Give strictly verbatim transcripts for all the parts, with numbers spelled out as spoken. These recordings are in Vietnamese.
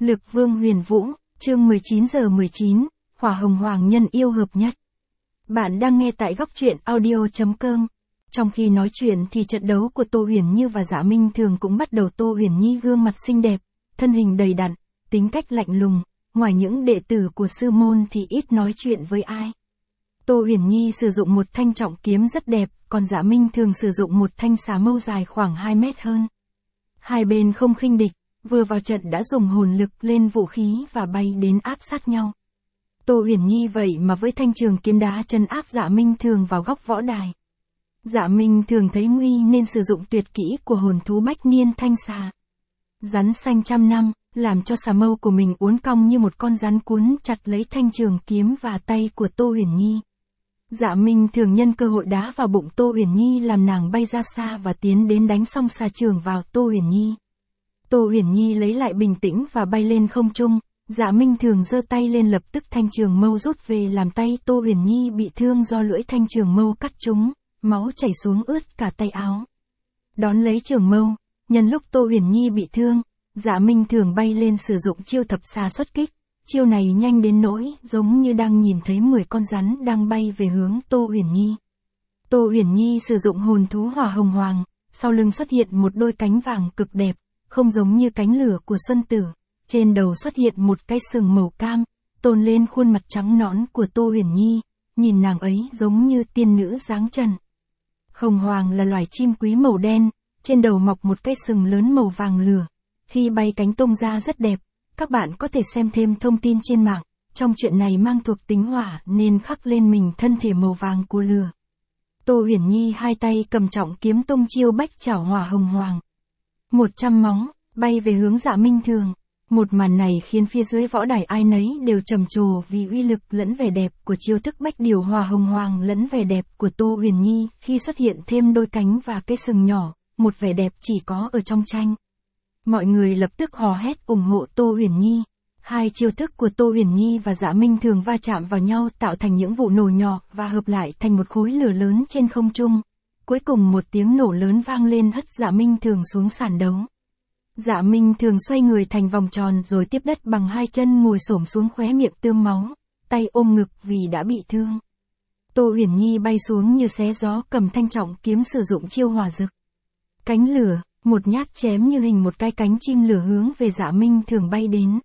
Lực Vương Huyền Vũ, chương mười chín giờ mười chín, Hỏa Hồng Hoàng nhân yêu hợp nhất. Bạn đang nghe tại góc truyện audio chấm com. Trong khi nói chuyện thì trận đấu của Tô Huyền Như và Dạ Minh Thường cũng bắt đầu. Tô Huyền Nhi gương mặt xinh đẹp, thân hình đầy đặn, tính cách lạnh lùng, ngoài những đệ tử của sư môn thì ít nói chuyện với ai. Tô Huyền Nhi sử dụng một thanh trọng kiếm rất đẹp, còn Dạ Minh Thường sử dụng một thanh xà mâu dài khoảng hai mét hơn. Hai bên không khinh địch, vừa vào trận đã dùng hồn lực lên vũ khí và bay đến áp sát nhau. Tô Huyền Nhi vậy mà với thanh trường kiếm đá chân áp Dạ Minh Thường vào góc võ đài. Dạ Minh Thường thấy nguy nên sử dụng tuyệt kỹ của hồn thú bách niên thanh xà. Rắn xanh trăm năm, làm cho xà mâu của mình uốn cong như một con rắn cuốn chặt lấy thanh trường kiếm và tay của Tô Huyền Nhi. Dạ Minh Thường nhân cơ hội đá vào bụng Tô Huyền Nhi làm nàng bay ra xa và tiến đến đánh xong xà trường vào Tô Huyền Nhi. Tô Huyền Nhi lấy lại bình tĩnh và bay lên không trung. Dạ Minh Thường giơ tay lên, lập tức thanh trường mâu rút về làm tay Tô Huyền Nhi bị thương do lưỡi thanh trường mâu cắt trúng, máu chảy xuống ướt cả tay áo. Đón lấy trường mâu, nhân lúc Tô Huyền Nhi bị thương, Dạ Minh Thường bay lên sử dụng chiêu thập xà xuất kích. Chiêu này nhanh đến nỗi giống như đang nhìn thấy mười con rắn đang bay về hướng Tô Huyền Nhi. Tô Huyền Nhi sử dụng hồn thú Hỏa Hồng Hoàng, sau lưng xuất hiện một đôi cánh vàng cực đẹp, không giống như cánh lửa của Xuân Tử. Trên đầu xuất hiện một cái sừng màu cam, tôn lên khuôn mặt trắng nõn của Tô Huyền Nhi, nhìn nàng ấy giống như tiên nữ dáng trần. Hồng Hoàng là loài chim quý màu đen, trên đầu mọc một cái sừng lớn màu vàng lửa. Khi bay cánh tung ra rất đẹp, các bạn có thể xem thêm thông tin trên mạng. Trong chuyện này mang thuộc tính hỏa nên khắc lên mình thân thể màu vàng của lửa. Tô Huyền Nhi hai tay cầm trọng kiếm tung chiêu bách chảo Hỏa Hồng Hoàng. Một trăm móng, bay về hướng Dạ Minh Thường. Một màn này khiến phía dưới võ đài ai nấy đều trầm trồ vì uy lực lẫn vẻ đẹp của chiêu thức bách điều Hỏa Hồng Hoàng lẫn vẻ đẹp của Tô Huyền Nhi khi xuất hiện thêm đôi cánh và cái sừng nhỏ, một vẻ đẹp chỉ có ở trong tranh. Mọi người lập tức hò hét ủng hộ Tô Huyền Nhi. Hai chiêu thức của Tô Huyền Nhi và Dạ Minh Thường va chạm vào nhau tạo thành những vụ nổ nhỏ và hợp lại thành một khối lửa lớn trên không trung. Cuối cùng một tiếng nổ lớn vang lên hất Dạ Minh Thường xuống sàn đấu. Dạ Minh Thường xoay người thành vòng tròn rồi tiếp đất bằng hai chân, ngồi xổm xuống, khóe miệng tươm máu, tay ôm ngực vì đã bị thương. Tô Huyền Nhi bay xuống như xé gió, cầm thanh trọng kiếm sử dụng chiêu hỏa dực. Cánh lửa, một nhát chém như hình một cái cánh chim lửa hướng về Dạ Minh Thường bay đến.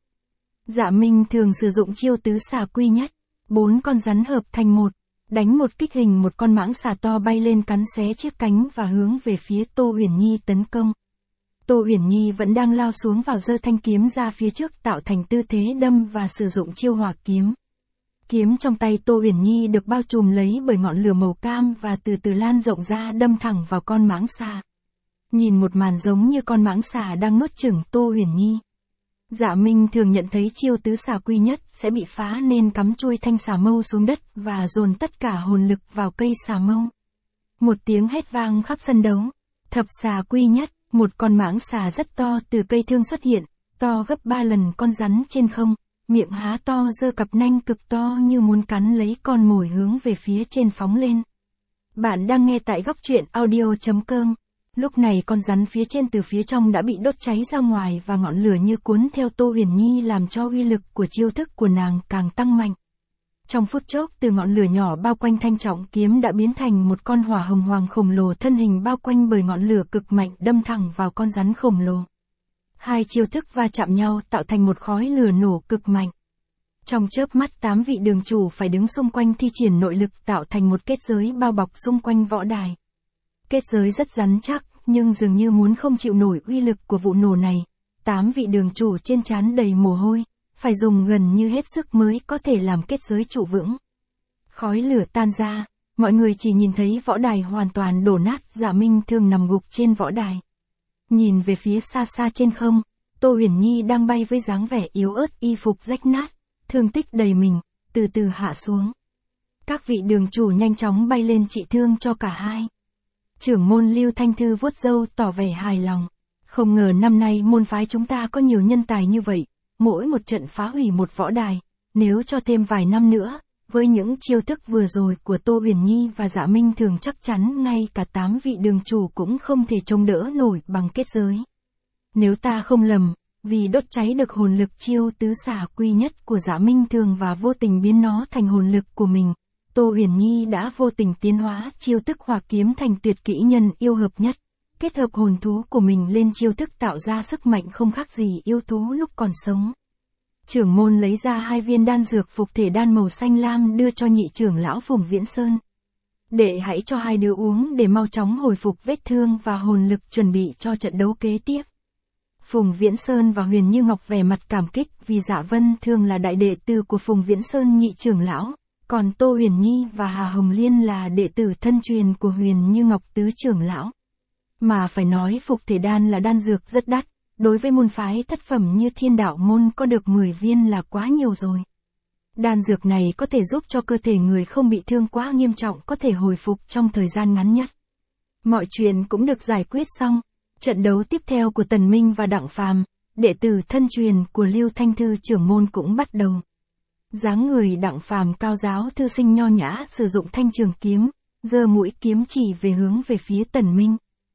Dạ Minh Thường sử dụng chiêu tứ xà quy nhất, bốn con rắn hợp thành một, đánh một kích hình một con mãng xà to bay lên cắn xé chiếc cánh và hướng về phía Tô Huyền Nhi tấn công. Tô Huyền Nhi vẫn đang lao xuống vào, giơ thanh kiếm ra phía trước tạo thành tư thế đâm và sử dụng chiêu hỏa kiếm. Kiếm trong tay Tô Huyền Nhi được bao trùm lấy bởi ngọn lửa màu cam và từ từ lan rộng ra đâm thẳng vào con mãng xà. Nhìn một màn giống như con mãng xà đang nuốt chửng Tô Huyền Nhi. Dạ Minh Thường nhận thấy chiêu tứ xà quy nhất sẽ bị phá nên cắm chui thanh xà mâu xuống đất và dồn tất cả hồn lực vào cây xà mâu. Một tiếng hét vang khắp sân đấu. Thập xà quy nhất, một con mãng xà rất to từ cây thương xuất hiện, to gấp ba lần con rắn trên không, miệng há to giơ cặp nanh cực to như muốn cắn lấy con mồi hướng về phía trên phóng lên. Bạn đang nghe tại góc truyện audio chấm com. Lúc này con rắn phía trên từ phía trong đã bị đốt cháy ra ngoài và ngọn lửa như cuốn theo Tô Huyền Nhi làm cho uy lực của chiêu thức của nàng càng tăng mạnh. Trong phút chốc, từ ngọn lửa nhỏ bao quanh thanh trọng kiếm đã biến thành một con Hỏa Hồng Hoàng khổng lồ, thân hình bao quanh bởi ngọn lửa cực mạnh đâm thẳng vào con rắn khổng lồ. Hai chiêu thức va chạm nhau tạo thành một khói lửa nổ cực mạnh. Trong chớp mắt, tám vị đường chủ phải đứng xung quanh thi triển nội lực tạo thành một kết giới bao bọc xung quanh võ đài. Kết giới rất rắn chắc, nhưng dường như muốn không chịu nổi uy lực của vụ nổ này. Tám vị đường chủ trên trán đầy mồ hôi, phải dùng gần như hết sức mới có thể làm kết giới trụ vững. Khói lửa tan ra, mọi người chỉ nhìn thấy võ đài hoàn toàn đổ nát. Dạ Minh Thường nằm gục trên võ đài. Nhìn về phía xa xa trên không, Tô Huyền Nhi đang bay với dáng vẻ yếu ớt, y phục rách nát, thương tích đầy mình, từ từ hạ xuống. Các vị đường chủ nhanh chóng bay lên trị thương cho cả hai. Trưởng môn Lưu Thanh Thư vuốt râu tỏ vẻ hài lòng. Không ngờ năm nay môn phái chúng ta có nhiều nhân tài như vậy, mỗi một trận phá hủy một võ đài, nếu cho thêm vài năm nữa, với những chiêu thức vừa rồi của Tô Huyền Nhi và Dạ Minh Thường chắc chắn ngay cả tám vị đường chủ cũng không thể chống đỡ nổi bằng kết giới. Nếu ta không lầm, vì đốt cháy được hồn lực chiêu tứ xả quy nhất của Dạ Minh Thường và vô tình biến nó thành hồn lực của mình. Tô Huyền Nhi đã vô tình tiến hóa chiêu thức hỏa kiếm thành tuyệt kỹ nhân yêu hợp nhất, kết hợp hồn thú của mình lên chiêu thức tạo ra sức mạnh không khác gì yêu thú lúc còn sống. Trưởng môn lấy ra hai viên đan dược phục thể đan màu xanh lam đưa cho nhị trưởng lão Phùng Viễn Sơn. Đệ hãy cho hai đứa uống để mau chóng hồi phục vết thương và hồn lực chuẩn bị cho trận đấu kế tiếp. Phùng Viễn Sơn và Huyền Như Ngọc vẻ mặt cảm kích vì Dạ Vân Thương là đại đệ tử của Phùng Viễn Sơn nhị trưởng lão, còn Tô Huyền Nhi và Hà Hồng Liên là đệ tử thân truyền của Huyền Như Ngọc tứ trưởng lão. Mà phải nói phục thể đan là đan dược rất đắt, đối với môn phái thất phẩm như Thiên Đạo môn có được mười viên là quá nhiều rồi. Đan dược này có thể giúp cho cơ thể người không bị thương quá nghiêm trọng có thể hồi phục trong thời gian ngắn nhất. Mọi chuyện cũng được giải quyết xong. Trận đấu tiếp theo của Tần Minh và Đặng Phàm, đệ tử thân truyền của Lưu Thanh Thư trưởng môn cũng bắt đầu. Dáng người Đặng Phàm cao giáo thư sinh nho nhã sử dụng thanh trường kiếm, giơ mũi kiếm chỉ về hướng về phía Tần Minh.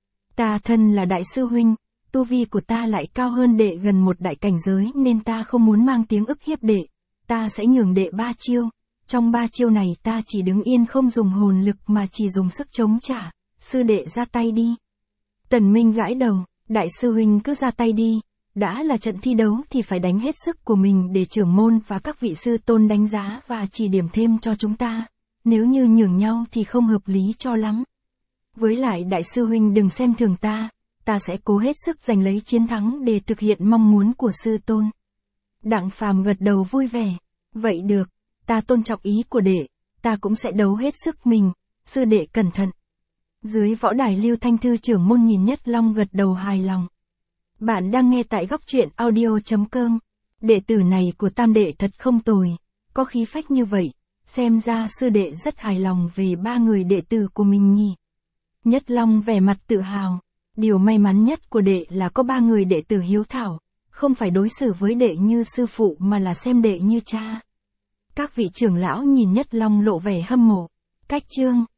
Ta thân là đại sư huynh, tu vi của ta lại cao hơn đệ gần một đại cảnh giới nên ta không muốn mang tiếng ức hiếp đệ, ta sẽ nhường đệ ba chiêu, trong ba chiêu này ta chỉ đứng yên không dùng hồn lực mà chỉ dùng sức chống trả, sư đệ ra tay đi. Tần Minh gãi đầu, đại sư huynh cứ ra tay đi, đã là trận thi đấu thì phải đánh hết sức của mình để trưởng môn và các vị sư tôn đánh giá và chỉ điểm thêm cho chúng ta, nếu như nhường nhau thì không hợp lý cho lắm. Với lại đại sư huynh đừng xem thường ta, ta sẽ cố hết sức giành lấy chiến thắng để thực hiện mong muốn của sư tôn. Đặng Phàm gật đầu vui vẻ, vậy được, ta tôn trọng ý của đệ, ta cũng sẽ đấu hết sức mình, sư đệ cẩn thận. Dưới võ đài Lưu Thanh Thư trưởng môn nhìn Nhất Long gật đầu hài lòng. Bạn đang nghe tại góc truyện audio chấm com. Đệ tử này của tam đệ thật không tồi, có khí phách như vậy, xem ra sư đệ rất hài lòng về ba người đệ tử của mình nhỉ. Nhất Long vẻ mặt tự hào, điều may mắn nhất của đệ là có ba người đệ tử hiếu thảo, không phải đối xử với đệ như sư phụ mà là xem đệ như cha. Các vị trưởng lão nhìn Nhất Long lộ vẻ hâm mộ. Cách chương